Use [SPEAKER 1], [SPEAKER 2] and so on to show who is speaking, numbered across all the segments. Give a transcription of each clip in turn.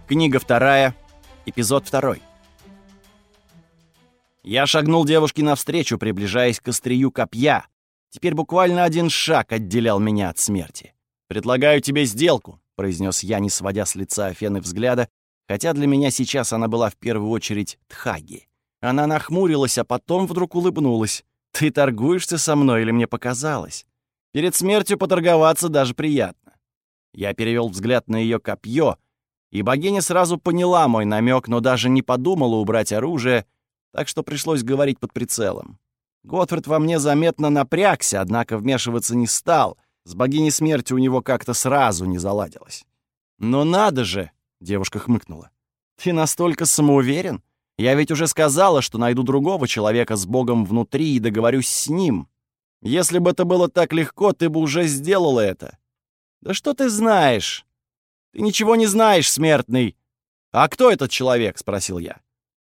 [SPEAKER 1] Книга 2, эпизод 2. Я шагнул девушке навстречу, приближаясь к острию копья. Теперь буквально один шаг отделял меня от смерти. «Предлагаю тебе сделку», — произнес я, не сводя с лица Афены взгляда, хотя для меня сейчас она была в первую очередь Тхаги. Она нахмурилась, а потом вдруг улыбнулась. «Ты торгуешься со мной или мне показалось? Перед смертью поторговаться даже приятно». Я перевел взгляд на ее копье, и богиня сразу поняла мой намек, но даже не подумала убрать оружие, так что пришлось говорить под прицелом. Готфрид во мне заметно напрягся, однако вмешиваться не стал. С богиней смерти у него как-то сразу не заладилось. «Но надо же!» — девушка хмыкнула. «Ты настолько самоуверен? Я ведь уже сказала, что найду другого человека с богом внутри и договорюсь с ним. Если бы это было так легко, ты бы уже сделала это». «Да что ты знаешь? Ты ничего не знаешь, смертный!» «А кто этот человек?» — спросил я.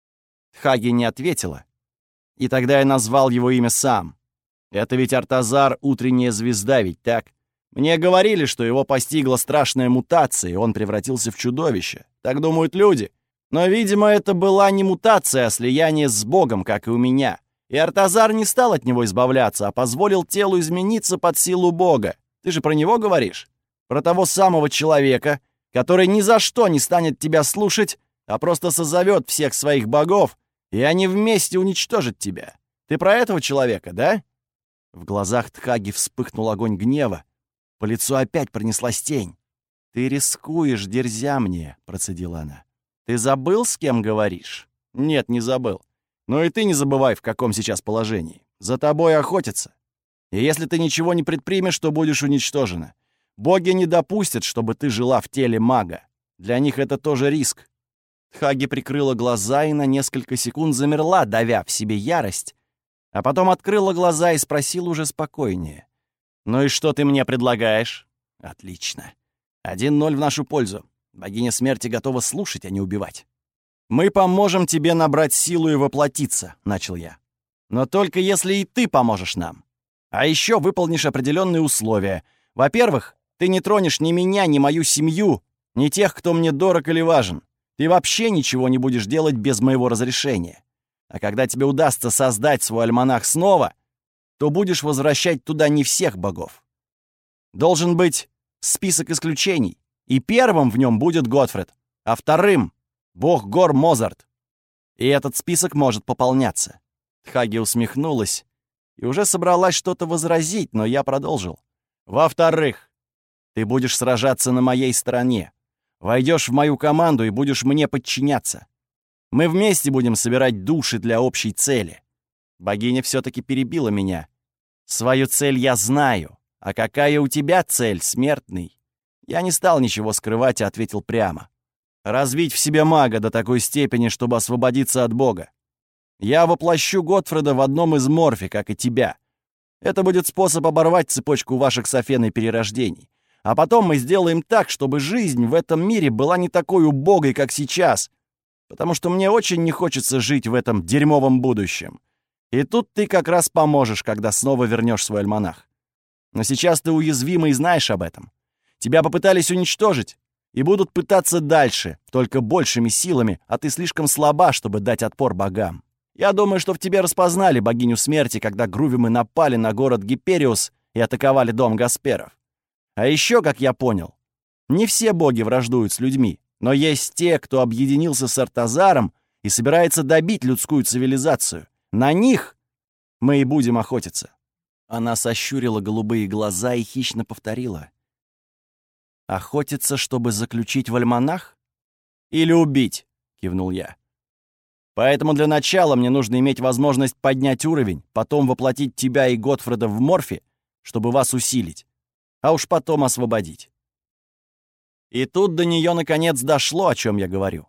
[SPEAKER 1] Тхаги не ответила, и тогда я назвал его имя сам. Это ведь Артазар — утренняя звезда, ведь так? Мне говорили, что его постигла страшная мутация, и он превратился в чудовище. Так думают люди. Но, видимо, это была не мутация, а слияние с Богом, как и у меня. И Артазар не стал от него избавляться, а позволил телу измениться под силу Бога. Ты же про него говоришь? Про того самого человека, который ни за что не станет тебя слушать, а просто созовет всех своих богов, и они вместе уничтожат тебя. Ты про этого человека, да?» В глазах Тхаги вспыхнул огонь гнева. По лицу опять пронеслась тень. «Ты рискуешь, дерзя мне», — процедила она. «Ты забыл, с кем говоришь?» «Нет, не забыл. Но и ты не забывай, в каком сейчас положении. За тобой охотятся. И если ты ничего не предпримешь, то будешь уничтожена. Боги не допустят, чтобы ты жила в теле мага. Для них это тоже риск». Тхаги прикрыла глаза и на несколько секунд замерла, давя в себе ярость, а потом открыла глаза и спросила уже спокойнее. «Ну и что ты мне предлагаешь?» «Отлично. 1-0 в нашу пользу. Богиня смерти готова слушать, а не убивать». «Мы поможем тебе набрать силу и воплотиться», — начал я. «Но только если и ты поможешь нам. А еще выполнишь определенные условия. Во-первых, ты не тронешь ни меня, ни мою семью, ни тех, кто мне дорог или важен. Ты вообще ничего не будешь делать без моего разрешения. А когда тебе удастся создать свой альманах снова, то будешь возвращать туда не всех богов. Должен быть список исключений, и первым в нем будет Готфрид, а вторым — бог гор Мозарт. И этот список может пополняться». Тхаги усмехнулась и уже собралась что-то возразить, но я продолжил. «Во-вторых, ты будешь сражаться на моей стороне. Войдешь в мою команду и будешь мне подчиняться. Мы вместе будем собирать души для общей цели». Богиня все-таки перебила меня. «Свою цель я знаю. А какая у тебя цель, смертный?» Я не стал ничего скрывать и ответил прямо. «Развить в себе мага до такой степени, чтобы освободиться от Бога. Я воплощу Готфрида в одном из морфи, как и тебя. Это будет способ оборвать цепочку ваших с Афеной перерождений. А потом мы сделаем так, чтобы жизнь в этом мире была не такой убогой, как сейчас, потому что мне очень не хочется жить в этом дерьмовом будущем. И тут ты как раз поможешь, когда снова вернешь свой альманах. Но сейчас ты уязвима и знаешь об этом. Тебя попытались уничтожить и будут пытаться дальше, только большими силами, а ты слишком слаба, чтобы дать отпор богам. Я думаю, что в тебе распознали богиню смерти, когда грувимы напали на город Гипериус и атаковали дом Гасперов. А еще, как я понял, не все боги враждуют с людьми, но есть те, кто объединился с Артазаром и собирается добить людскую цивилизацию. На них мы и будем охотиться». Она сощурила голубые глаза и хищно повторила. «Охотиться, чтобы заключить в альманах? Или убить?» — кивнул я. «Поэтому для начала мне нужно иметь возможность поднять уровень, потом воплотить тебя и Готфрида в морфе, чтобы вас усилить, а уж потом освободить». И тут до нее наконец дошло, о чем я говорю.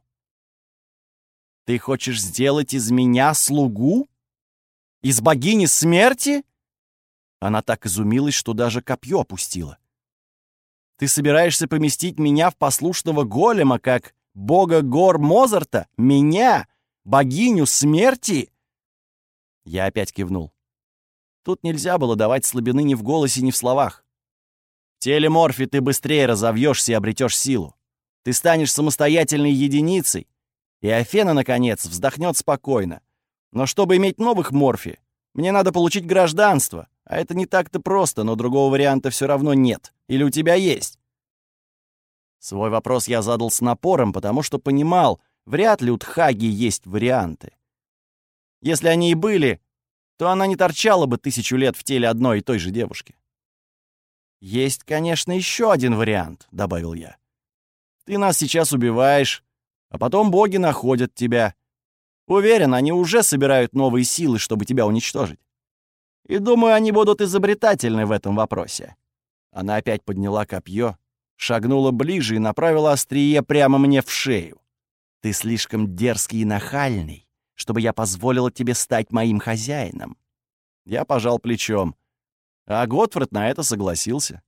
[SPEAKER 1] «Ты хочешь сделать из меня слугу? Из богини смерти?» Она так изумилась, что даже копье опустила. «Ты собираешься поместить меня в послушного голема, как бога гор Мозарта? Меня? Богиню смерти?» Я опять кивнул. Тут нельзя было давать слабины ни в голосе, ни в словах. В теле Морфи ты быстрее разовьешься и обретешь силу. Ты станешь самостоятельной единицей, и Афена, наконец, вздохнет спокойно. Но чтобы иметь новых Морфи, мне надо получить гражданство, а это не так-то просто, но другого варианта все равно нет. Или у тебя есть?» Свой вопрос я задал с напором, потому что понимал, вряд ли у Тхаги есть варианты. Если они и были, то она не торчала бы 1000 лет в теле одной и той же девушки. «Есть, конечно, еще один вариант», — добавил я. «Ты нас сейчас убиваешь, а потом боги находят тебя. Уверен, они уже собирают новые силы, чтобы тебя уничтожить. И думаю, они будут изобретательны в этом вопросе». Она опять подняла копье, шагнула ближе и направила острие прямо мне в шею. «Ты слишком дерзкий и нахальный, чтобы я позволила тебе стать моим хозяином». Я пожал плечом, а Готфред на это согласился.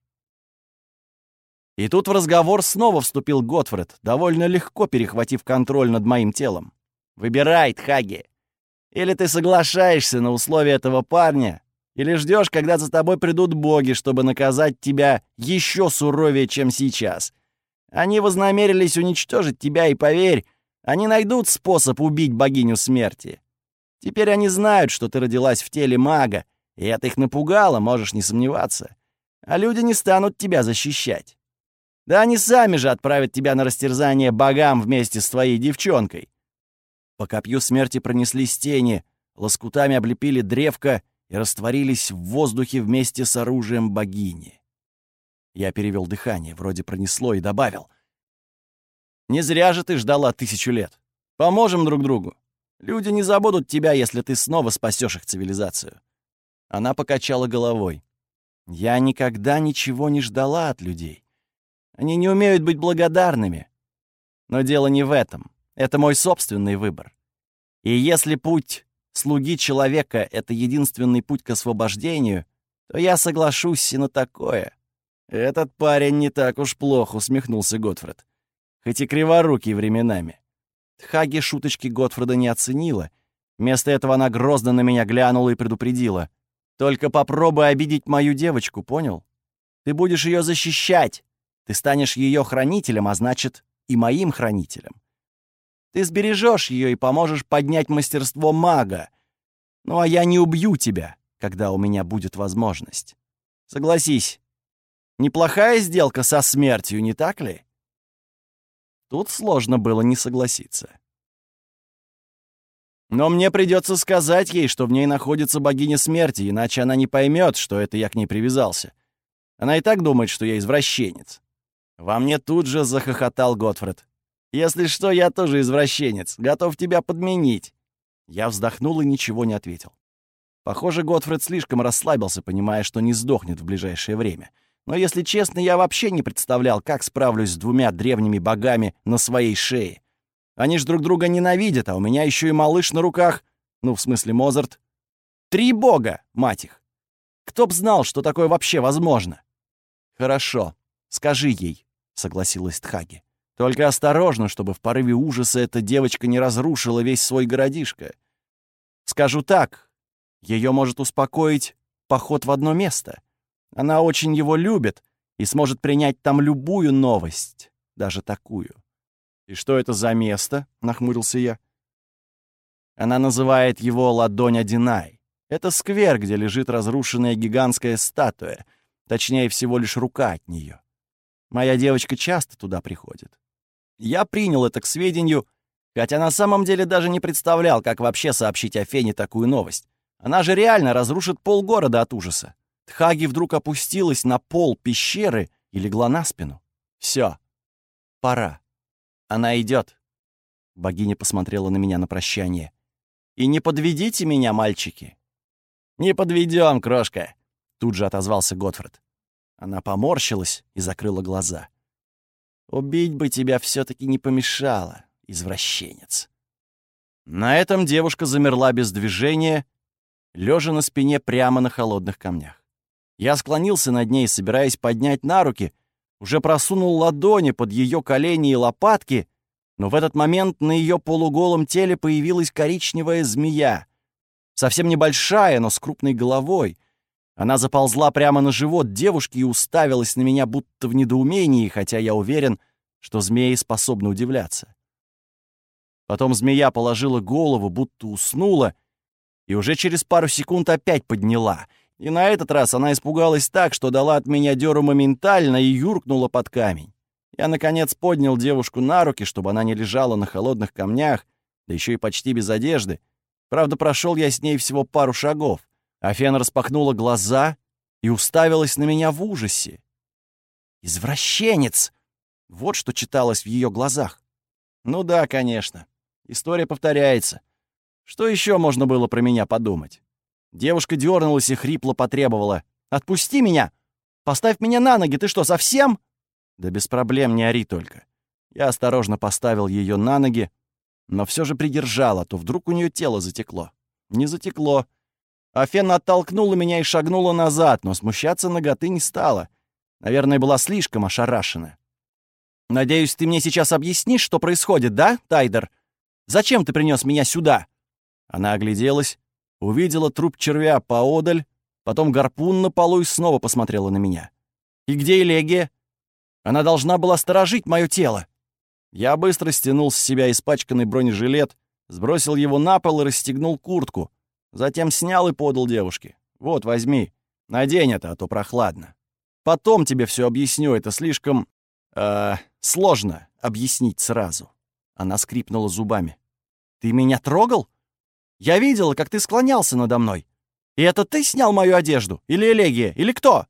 [SPEAKER 1] И тут в разговор снова вступил Готфред, довольно легко перехватив контроль над моим телом. «Выбирай, Тхаги. Или ты соглашаешься на условия этого парня, или ждешь, когда за тобой придут боги, чтобы наказать тебя еще суровее, чем сейчас. Они вознамерились уничтожить тебя, и поверь, они найдут способ убить богиню смерти. Теперь они знают, что ты родилась в теле мага, и это их напугало, можешь не сомневаться. А люди не станут тебя защищать. Да они сами же отправят тебя на растерзание богам вместе с твоей девчонкой». По копью смерти пронеслись тени, лоскутами облепили древко и растворились в воздухе вместе с оружием богини. Я перевел дыхание, вроде пронесло, и добавил: «Не зря же ты ждала 1000 лет. Поможем друг другу. Люди не забудут тебя, если ты снова спасешь их цивилизацию». Она покачала головой. «Я никогда ничего не ждала от людей. Они не умеют быть благодарными. Но дело не в этом. Это мой собственный выбор. И если путь слуги человека — это единственный путь к освобождению, то я соглашусь и на такое». «Этот парень не так уж плох», — усмехнулся Готфред. «Хоть и криворукий временами». Тхаги шуточки Готфреда не оценила. Вместо этого она грозно на меня глянула и предупредила: «Только попробуй обидеть мою девочку, понял? Ты будешь ее защищать. Ты станешь ее хранителем, а значит, и моим хранителем. Ты сбережешь ее и поможешь поднять мастерство мага. Ну а я не убью тебя, когда у меня будет возможность. Согласись, неплохая сделка со смертью, не так ли?» Тут сложно было не согласиться. «Но мне придется сказать ей, что в ней находится богиня смерти, иначе она не поймет, что это я к ней привязался. Она и так думает, что я извращенец». Во мне тут же захохотал Готфред. «Если что, я тоже извращенец, готов тебя подменить». Я вздохнул и ничего не ответил. Похоже, Готфред слишком расслабился, понимая, что не сдохнет в ближайшее время. Но, если честно, я вообще не представлял, как справлюсь с 2 древними богами на своей шее. Они ж друг друга ненавидят, а у меня еще и малыш на руках. Ну, в смысле, Мозарт. 3 бога, мать их. Кто б знал, что такое вообще возможно? «Хорошо, скажи ей», — согласилась Тхаги. «Только осторожно, чтобы в порыве ужаса эта девочка не разрушила весь свой городишко. Скажу так, ее может успокоить поход в одно место. Она очень его любит и сможет принять там любую новость, даже такую». «И что это за место?» — нахмурился я. Она называет его Ладонь Адинай. Это сквер, где лежит разрушенная гигантская статуя, точнее, всего лишь рука от нее. Моя девочка часто туда приходит. Я принял это к сведению, хотя на самом деле даже не представлял, как вообще сообщить Афене такую новость. Она же реально разрушит полгорода от ужаса. Тхаги вдруг опустилась на пол пещеры и легла на спину. Все, пора. Она идет. Богиня посмотрела на меня на прощание. «И не подведите меня, мальчики». «Не подведем, крошка», — тут же отозвался Готфред. Она поморщилась и закрыла глаза. «Убить бы тебя все-таки не помешало, извращенец». На этом девушка замерла без движения, лежа на спине прямо на холодных камнях. Я склонился над ней, собираясь поднять на руки, уже просунул ладони под ее колени и лопатки, но в этот момент на ее полуголом теле появилась коричневая змея. Совсем небольшая, но с крупной головой. Она заползла прямо на живот девушки и уставилась на меня будто в недоумении, хотя я уверен, что змеи способны удивляться. Потом змея положила голову, будто уснула, и уже через пару секунд опять подняла. И на этот раз она испугалась так, что дала от меня дёру моментально и юркнула под камень. Я, наконец, поднял девушку на руки, чтобы она не лежала на холодных камнях, да еще и почти без одежды. Правда, прошел я с ней всего пару шагов. Афена распахнула глаза и уставилась на меня в ужасе. «Извращенец!» Вот что читалось в ее глазах. Ну да, конечно. История повторяется. Что еще можно было про меня подумать? Девушка дернулась и хрипло потребовала: «Отпусти меня! Поставь меня на ноги, ты что, совсем?» «Да без проблем, не ори только». Я осторожно поставил ее на ноги, но все же придержал, а то вдруг у нее тело затекло. Не затекло. Афена оттолкнула меня и шагнула назад, но смущаться наготы не стала. Наверное, была слишком ошарашена. «Надеюсь, ты мне сейчас объяснишь, что происходит, да, Тайдер? Зачем ты принес меня сюда?» Она огляделась, увидела труп червя поодаль, потом гарпун на полу и снова посмотрела на меня. «И где Элегия? Она должна была сторожить мое тело». Я быстро стянул с себя испачканный бронежилет, сбросил его на пол и расстегнул куртку. Затем снял и подал девушке. «Вот, возьми. Надень это, а то прохладно. Потом тебе все объясню, это слишком... сложно объяснить сразу». Она скрипнула зубами. «Ты меня трогал? Я видела, как ты склонялся надо мной. И это ты снял мою одежду? Или Элегия? Или кто?»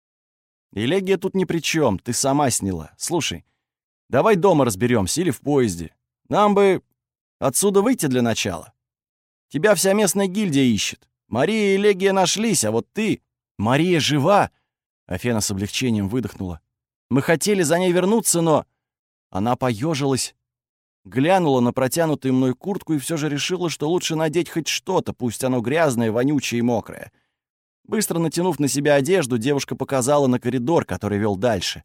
[SPEAKER 1] «Элегия тут ни при чем, ты сама сняла. Слушай, давай дома разберемся или в поезде. Нам бы отсюда выйти для начала. Тебя вся местная гильдия ищет. Мария и Элегия нашлись, а вот ты... Мария жива!» Афена с облегчением выдохнула. «Мы хотели за ней вернуться, но...» Она поежилась, глянула на протянутую мной куртку и все же решила, что лучше надеть хоть что-то, пусть оно грязное, вонючее и мокрое. Быстро натянув на себя одежду, девушка показала на коридор, который вел дальше.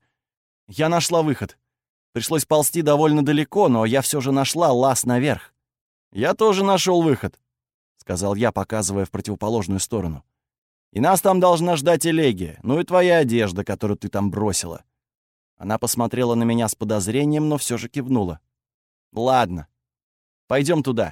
[SPEAKER 1] Я нашла выход. Пришлось ползти довольно далеко, но я все же нашла лаз наверх. «Я тоже нашел выход», — сказал я, показывая в противоположную сторону. «И нас там должна ждать Элегия, ну и твоя одежда, которую ты там бросила». Она посмотрела на меня с подозрением, но все же кивнула. «Ладно, пойдем туда.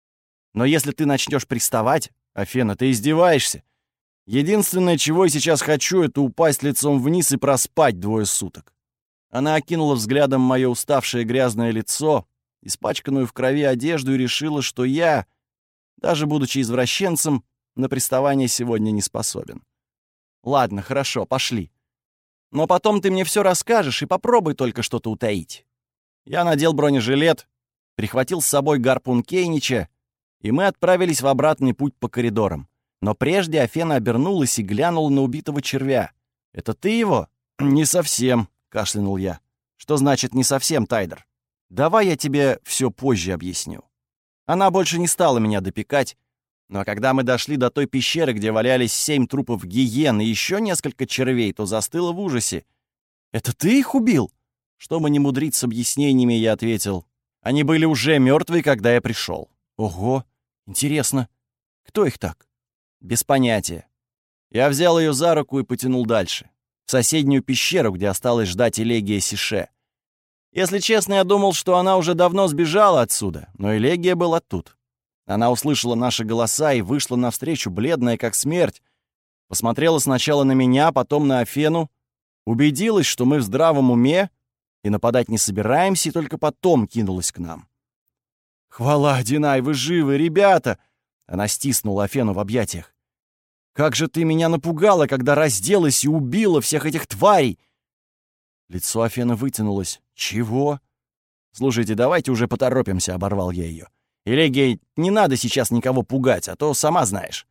[SPEAKER 1] Но если ты начнешь приставать, Афена, ты издеваешься. Единственное, чего я сейчас хочу, это упасть лицом вниз и проспать 2 суток». Она окинула взглядом мое уставшее грязное лицо, испачканную в крови одежду, и решила, что я, даже будучи извращенцем, на приставание сегодня не способен. «Ладно, хорошо, пошли. Но потом ты мне все расскажешь и попробуй только что-то утаить». Я надел бронежилет, прихватил с собой гарпун Кейнича, и мы отправились в обратный путь по коридорам. Но прежде Афена обернулась и глянула на убитого червя. «Это ты его?» «Не совсем», — кашлянул я. «Что значит «не совсем», Тайдер?» «Давай я тебе все позже объясню». Она больше не стала меня допекать, но когда мы дошли до той пещеры, где валялись 7 трупов гиен и еще несколько червей, то застыла в ужасе. «Это ты их убил?» Чтобы не мудрить с объяснениями, я ответил: «Они были уже мертвые, когда я пришел». «Ого, интересно. Кто их так?» «Без понятия». Я взял ее за руку и потянул дальше, в соседнюю пещеру, где осталось ждать Элегия Сише. Если честно, я думал, что она уже давно сбежала отсюда, но Элегия была тут. Она услышала наши голоса и вышла навстречу, бледная как смерть. Посмотрела сначала на меня, потом на Афену, убедилась, что мы в здравом уме и нападать не собираемся, и только потом кинулась к нам. «Хвала, Динай, вы живы, ребята!» Она стиснула Афену в объятиях. «Как же ты меня напугала, когда разделась и убила всех этих тварей!» Лицо Афены вытянулось. «Чего?» «Слушайте, давайте уже поторопимся», — оборвал я ее. «Элегия, не надо сейчас никого пугать, а то сама знаешь».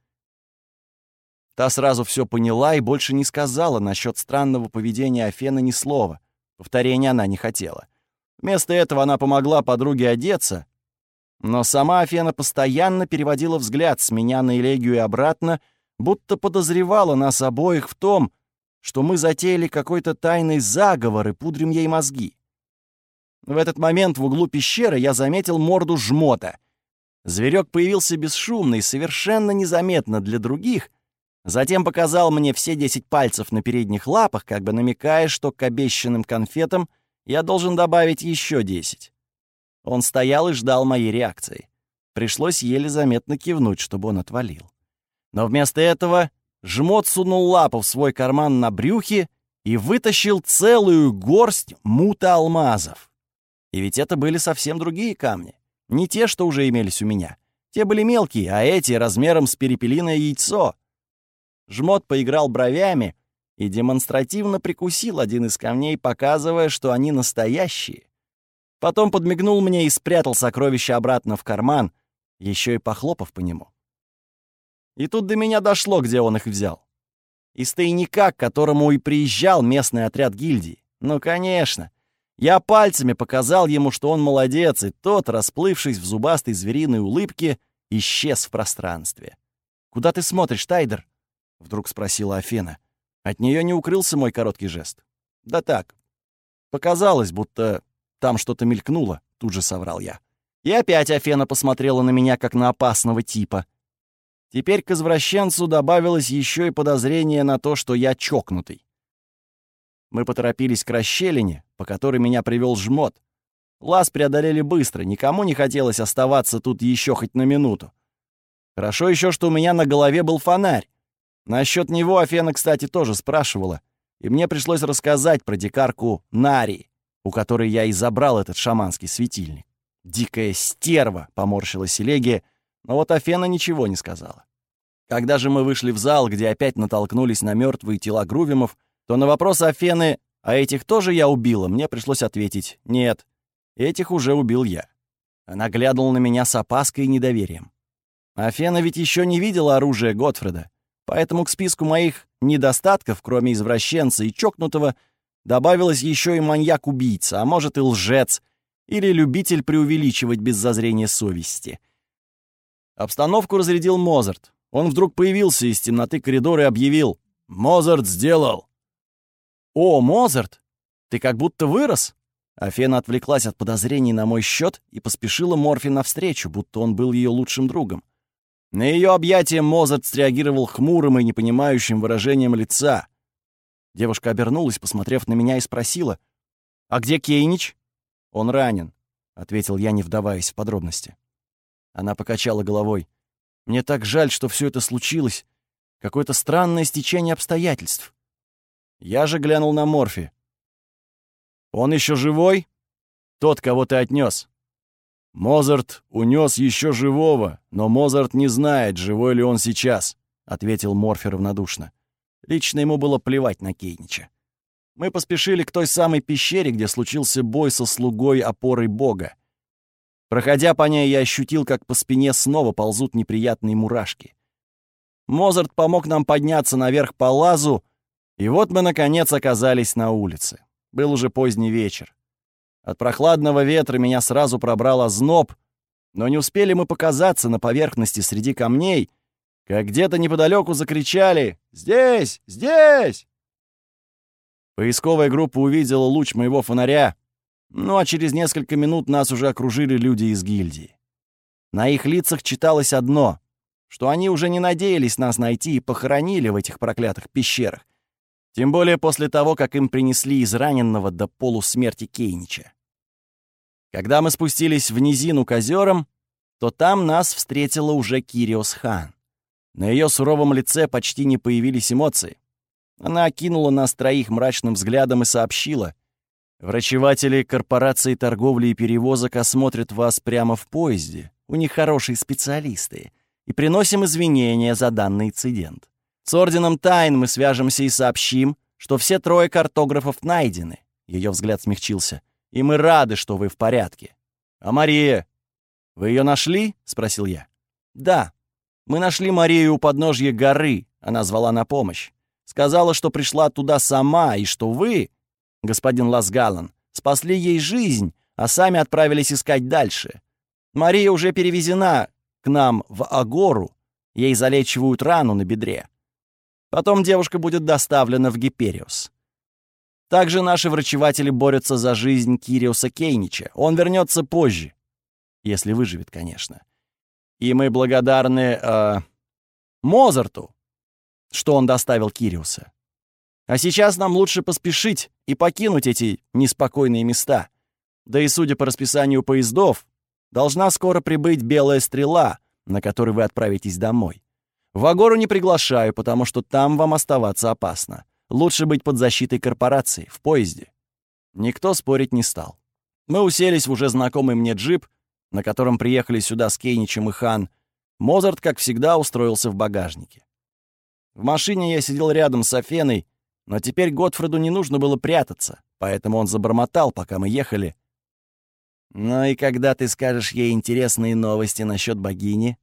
[SPEAKER 1] Та сразу все поняла и больше не сказала насчет странного поведения Афены ни слова. Повторения она не хотела. Вместо этого она помогла подруге одеться, но сама Афена постоянно переводила взгляд с меня на Элегию и обратно, будто подозревала нас обоих в том, что мы затеяли какой-то тайный заговор и пудрим ей мозги. В этот момент в углу пещеры я заметил морду жмота. Зверек появился бесшумно и совершенно незаметно для других, затем показал мне все 10 пальцев на передних лапах, как бы намекая, что к обещанным конфетам Я должен добавить еще 10. Он стоял и ждал моей реакции. Пришлось еле заметно кивнуть, чтобы он отвалил. Но вместо этого жмот сунул лапу в свой карман на брюхе и вытащил целую горсть мута алмазов. И ведь это были совсем другие камни. Не те, что уже имелись у меня. Те были мелкие, а эти размером с перепелиное яйцо. Жмот поиграл бровями и демонстративно прикусил один из камней, показывая, что они настоящие. Потом подмигнул мне и спрятал сокровище обратно в карман, еще и похлопав по нему. И тут до меня дошло, где он их взял. Из тайника, к которому и приезжал местный отряд гильдии. Ну, конечно. Я пальцами показал ему, что он молодец, и тот, расплывшись в зубастой звериной улыбке, исчез в пространстве. «Куда ты смотришь, Тайдер?» — вдруг спросила Афена. От нее не укрылся мой короткий жест. «Да так. Показалось, будто там что-то мелькнуло», — тут же соврал я. И опять Афена посмотрела на меня, как на опасного типа. Теперь к извращенцу добавилось еще и подозрение на то, что я чокнутый. Мы поторопились к расщелине, по которой меня привел жмот. Лаз преодолели быстро, никому не хотелось оставаться тут еще хоть на минуту. Хорошо еще, что у меня на голове был фонарь. Насчет него Афена, кстати, тоже спрашивала, и мне пришлось рассказать про дикарку Нари, у которой я и забрал этот шаманский светильник. «Дикая стерва!» — поморщилась Элегия, но вот Афена ничего не сказала. Когда же мы вышли в зал, где опять натолкнулись на мертвые тела грувимов, то на вопрос Афены «А этих тоже я убила?» мне пришлось ответить «Нет, этих уже убил я». Она глянула на меня с опаской и недоверием. Афена ведь еще не видела оружия Готфреда, поэтому к списку моих недостатков, кроме извращенца и чокнутого, добавилось еще и маньяк-убийца, а может и лжец, или любитель преувеличивать без зазрения совести. Обстановку разрядил Мозарт. Он вдруг появился из темноты коридора и объявил: «Мозарт сделал!» «О, Мозарт! Ты как будто вырос!» Афена отвлеклась от подозрений на мой счет и поспешила Морфи навстречу, будто он был ее лучшим другом. На ее объятие Мозарт среагировал хмурым и непонимающим выражением лица. Девушка обернулась, посмотрев на меня, и спросила: «А где Кейнич?» «Он ранен», — ответил я, не вдаваясь в подробности. Она покачала головой. «Мне так жаль, что все это случилось. Какое-то странное стечение обстоятельств». Я же глянул на Морфи. «Он еще живой? Тот, кого ты отнес?» «Мозарт унес еще живого, но Мозарт не знает, живой ли он сейчас», — ответил Морфи равнодушно. Лично ему было плевать на Кейнича. Мы поспешили к той самой пещере, где случился бой со слугой опорой бога. Проходя по ней, я ощутил, как по спине снова ползут неприятные мурашки. Мозарт помог нам подняться наверх по лазу, и вот мы, наконец, оказались на улице. Был уже поздний вечер. От прохладного ветра меня сразу пробрал озноб, но не успели мы показаться на поверхности среди камней, как где-то неподалеку закричали: «Здесь! Здесь!» Поисковая группа увидела луч моего фонаря, ну а через несколько минут нас уже окружили люди из гильдии. На их лицах читалось одно, что они уже не надеялись нас найти и похоронили в этих проклятых пещерах, тем более после того, как им принесли израненного до полусмерти Кейнича. Когда мы спустились в низину к озерам, то там нас встретила уже Кириос Хан. На ее суровом лице почти не появились эмоции. Она окинула нас троих мрачным взглядом и сообщила: «Врачеватели корпорации торговли и перевозок осмотрят вас прямо в поезде. У них хорошие специалисты. И приносим извинения за данный инцидент. С Орденом Тайн мы свяжемся и сообщим, что все 3 картографов найдены». Ее взгляд смягчился. «И мы рады, что вы в порядке». «А Мария? Вы ее нашли?» — спросил я. «Да. Мы нашли Марию у подножья горы. Она звала на помощь. Сказала, что пришла туда сама, и что вы, господин Ласгалан, спасли ей жизнь, а сами отправились искать дальше. Мария уже перевезена к нам в Агору. Ей залечивают рану на бедре. Потом девушка будет доставлена в Гипериус. Также наши врачеватели борются за жизнь Кириоса Кейнича. Он вернется позже. Если выживет, конечно. И мы благодарны Мозарту, что он доставил Кириуса. А сейчас нам лучше поспешить и покинуть эти неспокойные места. Да и судя по расписанию поездов, должна скоро прибыть белая стрела, на которой вы отправитесь домой. В Агору не приглашаю, потому что там вам оставаться опасно. Лучше быть под защитой корпорации, в поезде». Никто спорить не стал. Мы уселись в уже знакомый мне джип, на котором приехали сюда с Кейничем и Хан. Мозарт, как всегда, устроился в багажнике. В машине я сидел рядом с Афеной, но теперь Готфреду не нужно было прятаться, поэтому он забормотал, пока мы ехали. «Ну и когда ты скажешь ей интересные новости насчет богини?»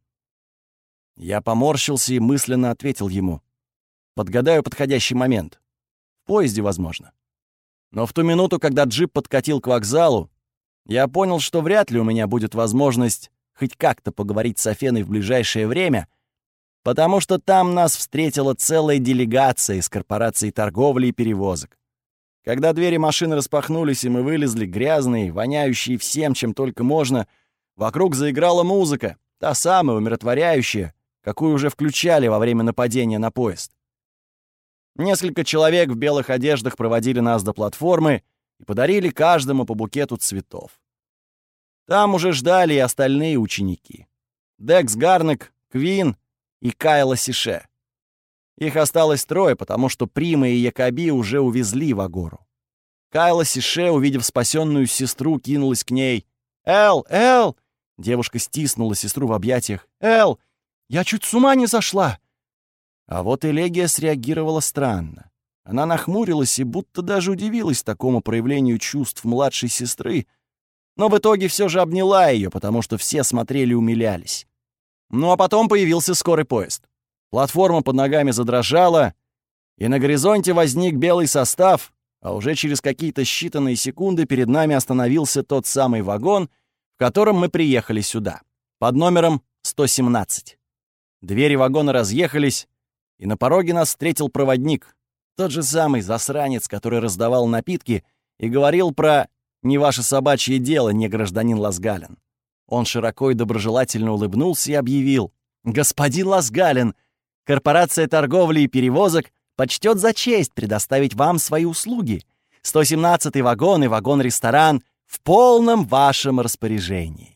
[SPEAKER 1] Я поморщился и мысленно ответил ему. «Подгадаю подходящий момент. В поезде, возможно». Но в ту минуту, когда джип подкатил к вокзалу, я понял, что вряд ли у меня будет возможность хоть как-то поговорить с Афеной в ближайшее время, потому что там нас встретила целая делегация из корпорации торговли и перевозок. Когда двери машины распахнулись, и мы вылезли, грязные, воняющие всем, чем только можно, вокруг заиграла музыка, та самая умиротворяющая, какую уже включали во время нападения на поезд. Несколько человек в белых одеждах проводили нас до платформы и подарили каждому по букету цветов. Там уже ждали и остальные ученики. Декс Гарнек, Квин и Кайла Сише. Их осталось трое, потому что Прима и Якоби уже увезли в Агору. Кайла Сише, увидев спасенную сестру, кинулась к ней. «Эл! Эл!» Девушка стиснула сестру в объятиях. «Эл! Я чуть с ума не сошла!» А вот Элегия среагировала странно. Она нахмурилась и будто даже удивилась такому проявлению чувств младшей сестры, но в итоге все же обняла ее, потому что все смотрели и умилялись. Ну а потом появился скорый поезд. Платформа под ногами задрожала, и на горизонте возник белый состав, а уже через какие-то считанные секунды перед нами остановился тот самый вагон, в котором мы приехали сюда, под номером 117. Двери вагона разъехались, и на пороге нас встретил проводник, тот же самый засранец, который раздавал напитки и говорил про «не ваше собачье дело, не гражданин Ласгален». Он широко и доброжелательно улыбнулся и объявил: «Господин Ласгален, корпорация торговли и перевозок почтет за честь предоставить вам свои услуги. 117-й вагон и вагон-ресторан в полном вашем распоряжении».